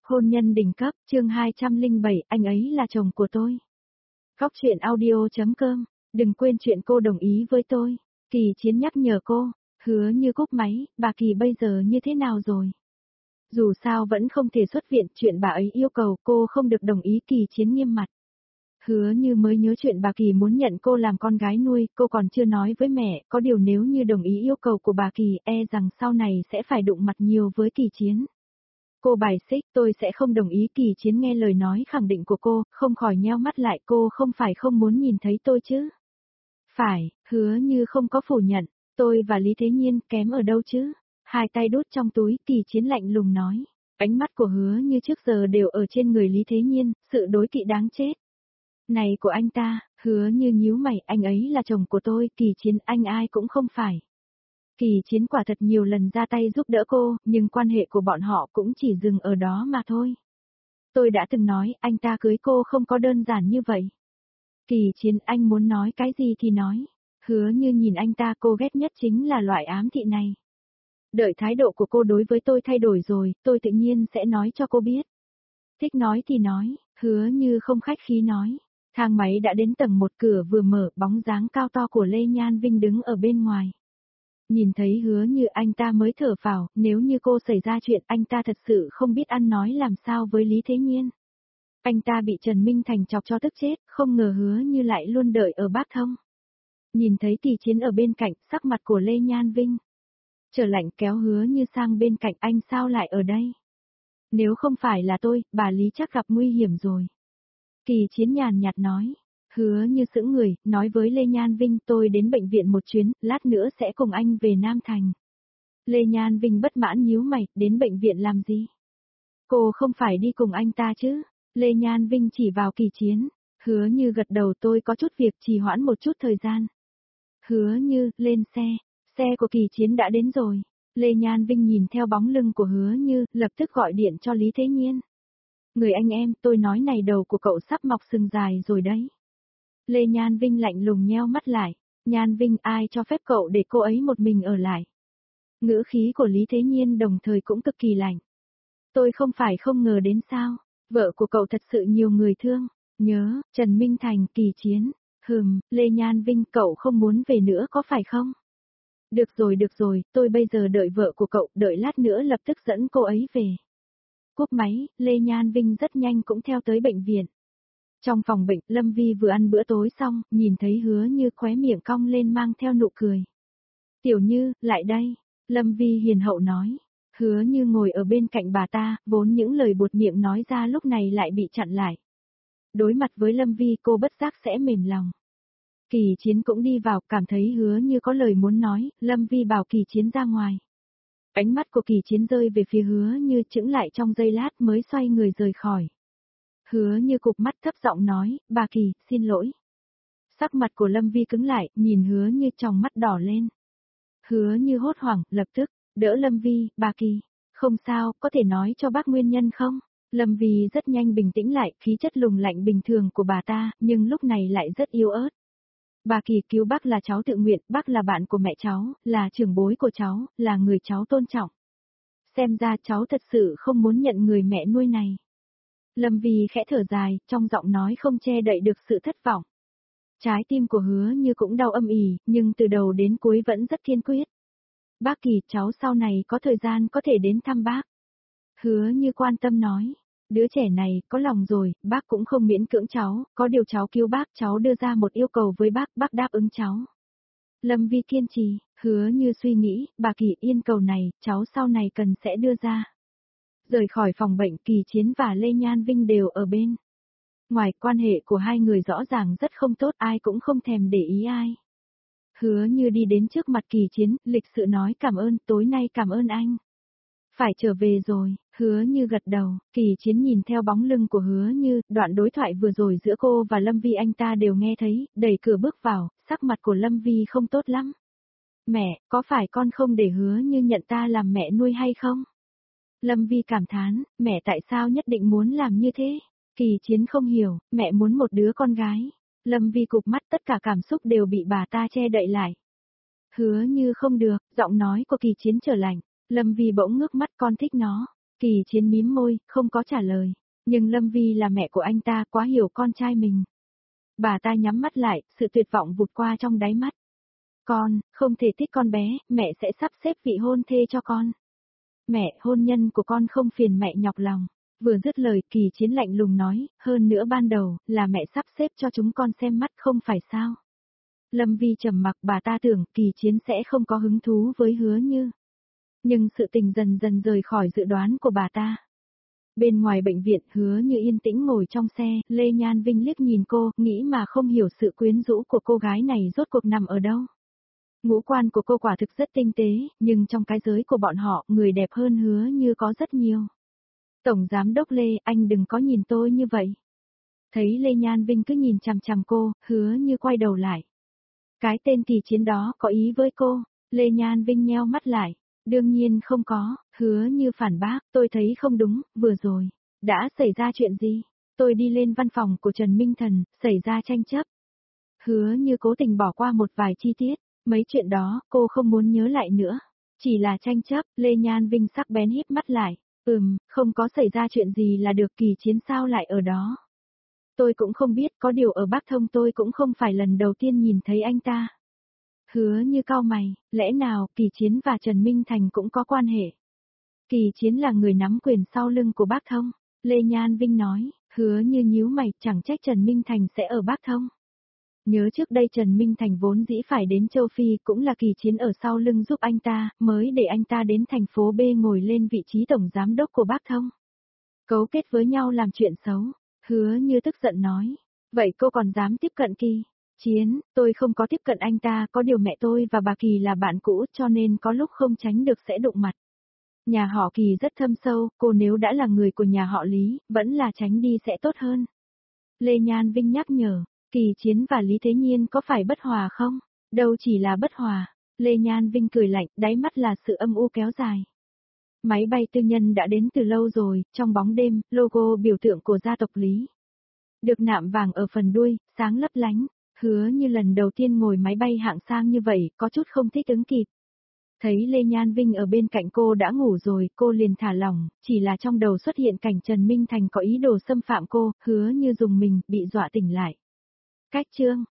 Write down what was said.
Hôn nhân đỉnh cấp, chương 207, anh ấy là chồng của tôi. Góc truyện audio.com, đừng quên chuyện cô đồng ý với tôi. Kỳ Chiến nhắc nhở cô, Hứa Như cúp máy, bà Kỳ bây giờ như thế nào rồi? Dù sao vẫn không thể xuất viện, chuyện bà ấy yêu cầu cô không được đồng ý. Kỳ Chiến nghiêm mặt. Hứa Như mới nhớ chuyện bà Kỳ muốn nhận cô làm con gái nuôi, cô còn chưa nói với mẹ, có điều nếu như đồng ý yêu cầu của bà Kỳ, e rằng sau này sẽ phải đụng mặt nhiều với Kỳ Chiến. Cô bài xích, tôi sẽ không đồng ý. Kỳ Chiến nghe lời nói khẳng định của cô, không khỏi nheo mắt lại. Cô không phải không muốn nhìn thấy tôi chứ? Phải, Hứa Như không có phủ nhận, tôi và Lý Thế Nhiên kém ở đâu chứ? Hai tay đút trong túi, Kỳ Chiến lạnh lùng nói. Ánh mắt của Hứa Như trước giờ đều ở trên người Lý Thế Nhiên, sự đối kỵ đáng chết. Này của anh ta, Hứa Như nhíu mày, anh ấy là chồng của tôi. Kỳ Chiến, anh ai cũng không phải. Kỳ Chiến quả thật nhiều lần ra tay giúp đỡ cô, nhưng quan hệ của bọn họ cũng chỉ dừng ở đó mà thôi. Tôi đã từng nói, anh ta cưới cô không có đơn giản như vậy. Kỳ Chiến, anh muốn nói cái gì thì nói. Hứa Như nhìn anh ta, cô ghét nhất chính là loại ám thị này. Đợi thái độ của cô đối với tôi thay đổi rồi, tôi tự nhiên sẽ nói cho cô biết. Thích nói thì nói, Hứa Như không khách khí nói. Thang máy đã đến tầng 1, cửa vừa mở, bóng dáng cao to của Lê Nhan Vinh đứng ở bên ngoài. Nhìn thấy Hứa Như, anh ta mới thở phào, nếu như cô xảy ra chuyện, anh ta thật sự không biết ăn nói làm sao với Lý Thế Nhiên. Anh ta bị Trần Minh Thành chọc cho tức chết, không ngờ Hứa Như lại luôn đợi ở Bác Thông. Nhìn thấy Kỳ Chiến ở bên cạnh, sắc mặt của Lê Nhan Vinh trở lạnh, kéo Hứa Như sang bên cạnh. Anh sao lại ở đây? Nếu không phải là tôi, bà Lý chắc gặp nguy hiểm rồi. Kỳ Chiến nhàn nhạt nói. Hứa Như sững người, nói với Lê Nhan Vinh, tôi đến bệnh viện một chuyến, lát nữa sẽ cùng anh về Nam Thành. Lê Nhan Vinh bất mãn nhíu mày, đến bệnh viện làm gì? Cô không phải đi cùng anh ta chứ? Lê Nhan Vinh chỉ vào Kỳ Chiến. Hứa Như gật đầu, tôi có chút việc, trì hoãn một chút thời gian. Hứa Như, lên xe. Xe của Kỳ Chiến đã đến rồi. Lê Nhan Vinh nhìn theo bóng lưng của Hứa Như, lập tức gọi điện cho Lý Thế Nhiên. Người anh em, tôi nói này, đầu của cậu sắp mọc sừng dài rồi đấy. Lê Nhan Vinh lạnh lùng nheo mắt lại. Nhan Vinh, ai cho phép cậu để cô ấy một mình ở lại? Ngữ khí của Lý Thế Nhiên đồng thời cũng cực kỳ lạnh. Tôi không phải không ngờ đến sao? Vợ của cậu thật sự nhiều người thương. Nhớ, Trần Minh Thành, Kỳ Chiến. Lê Nhan Vinh, cậu không muốn về nữa có phải không? Được rồi, tôi bây giờ đợi vợ của cậu, đợi lát nữa lập tức dẫn cô ấy về. Cúp máy, Lê Nhan Vinh rất nhanh cũng theo tới bệnh viện. Trong phòng bệnh, Lâm Vi vừa ăn bữa tối xong, nhìn thấy Hứa Như khóe miệng cong lên mang theo nụ cười. Tiểu Như, lại đây. Lâm Vi hiền hậu nói. Hứa Như ngồi ở bên cạnh bà ta, vốn những lời buột miệng nói ra lúc này lại bị chặn lại. Đối mặt với Lâm Vi, cô bất giác sẽ mềm lòng. Kỳ Chiến cũng đi vào, cảm thấy Hứa Như có lời muốn nói, Lâm Vi bảo Kỳ Chiến ra ngoài. Ánh mắt của Kỳ Chiến rơi về phía Hứa Như, chững lại trong giây lát mới xoay người rời khỏi. Hứa Như cụp mắt thấp giọng nói, bà Kỳ, xin lỗi. Sắc mặt của Lâm Vi cứng lại, nhìn Hứa Như tròng mắt đỏ lên. Hứa Như hốt hoảng, lập tức, đỡ Lâm Vi, bà Kỳ. Không sao, có thể nói cho bác nguyên nhân không? Lâm Vi rất nhanh bình tĩnh lại, khí chất lùng lạnh bình thường của bà ta, nhưng lúc này lại rất yếu ớt. Bà Kỳ, cứu bác là cháu tự nguyện, bác là bạn của mẹ cháu, là trưởng bối của cháu, là người cháu tôn trọng. Xem ra cháu thật sự không muốn nhận người mẹ nuôi này. Lâm Vi khẽ thở dài, trong giọng nói không che đậy được sự thất vọng. Trái tim của Hứa Như cũng đau âm ỉ, nhưng từ đầu đến cuối vẫn rất kiên quyết. Bác Kỳ, cháu sau này có thời gian có thể đến thăm bác. Hứa Như quan tâm nói. Đứa trẻ này, có lòng rồi, bác cũng không miễn cưỡng cháu, có điều cháu cứu bác, cháu đưa ra một yêu cầu với bác đáp ứng cháu. Lâm Vi kiên trì, Hứa Như suy nghĩ, bà Kỳ, yên cầu này, cháu sau này cần sẽ đưa ra. Rời khỏi phòng bệnh, Kỳ Chiến và Lê Nhan Vinh đều ở bên. Ngoài, quan hệ của hai người rõ ràng rất không tốt, ai cũng không thèm để ý ai. Hứa Như đi đến trước mặt Kỳ Chiến, lịch sự nói cảm ơn, tối nay cảm ơn anh. Phải trở về rồi, Hứa Như gật đầu. Kỳ Chiến nhìn theo bóng lưng của Hứa Như, đoạn đối thoại vừa rồi giữa cô và Lâm Vi anh ta đều nghe thấy, đẩy cửa bước vào, sắc mặt của Lâm Vi không tốt lắm. Mẹ, có phải con không để Hứa Như nhận ta làm mẹ nuôi hay không? Lâm Vi cảm thán, mẹ tại sao nhất định muốn làm như thế? Kỳ Chiến không hiểu, mẹ muốn một đứa con gái. Lâm Vi cụp mắt, tất cả cảm xúc đều bị bà ta che đậy lại. Hứa Như không được, giọng nói của Kỳ Chiến trở lạnh. Lâm Vi bỗng ngước mắt, con thích nó. Kỳ Chiến mím môi, không có trả lời. Nhưng Lâm Vi là mẹ của anh ta, quá hiểu con trai mình. Bà ta nhắm mắt lại, sự tuyệt vọng vụt qua trong đáy mắt. Con, không thể thích con bé, mẹ sẽ sắp xếp vị hôn thê cho con. Mẹ, hôn nhân của con không phiền mẹ nhọc lòng. Vừa dứt lời, Kỳ Chiến lạnh lùng nói, hơn nữa ban đầu, là mẹ sắp xếp cho chúng con xem mắt không phải sao. Lâm Vi trầm mặc, bà ta tưởng Kỳ Chiến sẽ không có hứng thú với Hứa Như. Nhưng sự tình dần dần rời khỏi dự đoán của bà ta. Bên ngoài bệnh viện, Hứa Như yên tĩnh ngồi trong xe, Lê Nhan Vinh liếc nhìn cô, nghĩ mà không hiểu sự quyến rũ của cô gái này rốt cuộc nằm ở đâu. Ngũ quan của cô quả thực rất tinh tế, nhưng trong cái giới của bọn họ, người đẹp hơn Hứa Như có rất nhiều. Tổng Giám đốc Lê, anh đừng có nhìn tôi như vậy. Thấy Lê Nhan Vinh cứ nhìn chằm chằm cô, Hứa Như quay đầu lại. Cái tên Kỳ Chiến đó có ý với cô, Lê Nhan Vinh nheo mắt lại. Đương nhiên không có, Hứa Như phản bác, tôi thấy không đúng, vừa rồi. Đã xảy ra chuyện gì? Tôi đi lên văn phòng của Trần Minh Thần, xảy ra tranh chấp. Hứa Như cố tình bỏ qua một vài chi tiết, mấy chuyện đó, cô không muốn nhớ lại nữa. Chỉ là tranh chấp, Lê Nhan Vinh sắc bén híp mắt lại. Không có xảy ra chuyện gì là được, Kỳ Chiến sao lại ở đó. Tôi cũng không biết, có điều ở Bắc Thông tôi cũng không phải lần đầu tiên nhìn thấy anh ta. Hứa Như cau mày, lẽ nào Kỳ Chiến và Trần Minh Thành cũng có quan hệ? Kỳ Chiến là người nắm quyền sau lưng của Bắc Thông, Lê Nhan Vinh nói, Hứa Như nhíu mày, chẳng trách Trần Minh Thành sẽ ở Bắc Thông. Nhớ trước đây Trần Minh Thành vốn dĩ phải đến châu Phi, cũng là Kỳ Chiến ở sau lưng giúp anh ta, mới để anh ta đến thành phố B ngồi lên vị trí tổng giám đốc của Bắc Thông. Cấu kết với nhau làm chuyện xấu, Hứa Như tức giận nói, vậy cô còn dám tiếp cận Kỳ Chiến? Tôi không có tiếp cận anh ta, có điều mẹ tôi và bà Kỳ là bạn cũ cho nên có lúc không tránh được sẽ đụng mặt. Nhà họ Kỳ rất thâm sâu, cô nếu đã là người của nhà họ Lý, vẫn là tránh đi sẽ tốt hơn. Lê Nhan Vinh nhắc nhở, Kỳ Chiến và Lý Thế Nhiên có phải bất hòa không? Đâu chỉ là bất hòa. Lê Nhan Vinh cười lạnh, đáy mắt là sự âm u kéo dài. Máy bay tư nhân đã đến từ lâu rồi, trong bóng đêm, logo biểu tượng của gia tộc Lý. Được nạm vàng ở phần đuôi, sáng lấp lánh. Hứa Như lần đầu tiên ngồi máy bay hạng sang như vậy, có chút không thích ứng kịp. Thấy Lê Nhan Vinh ở bên cạnh cô đã ngủ rồi, cô liền thả lỏng, chỉ là trong đầu xuất hiện cảnh Trần Minh Thành có ý đồ xâm phạm cô, Hứa Như dùng mình, bị dọa tỉnh lại. Cách chương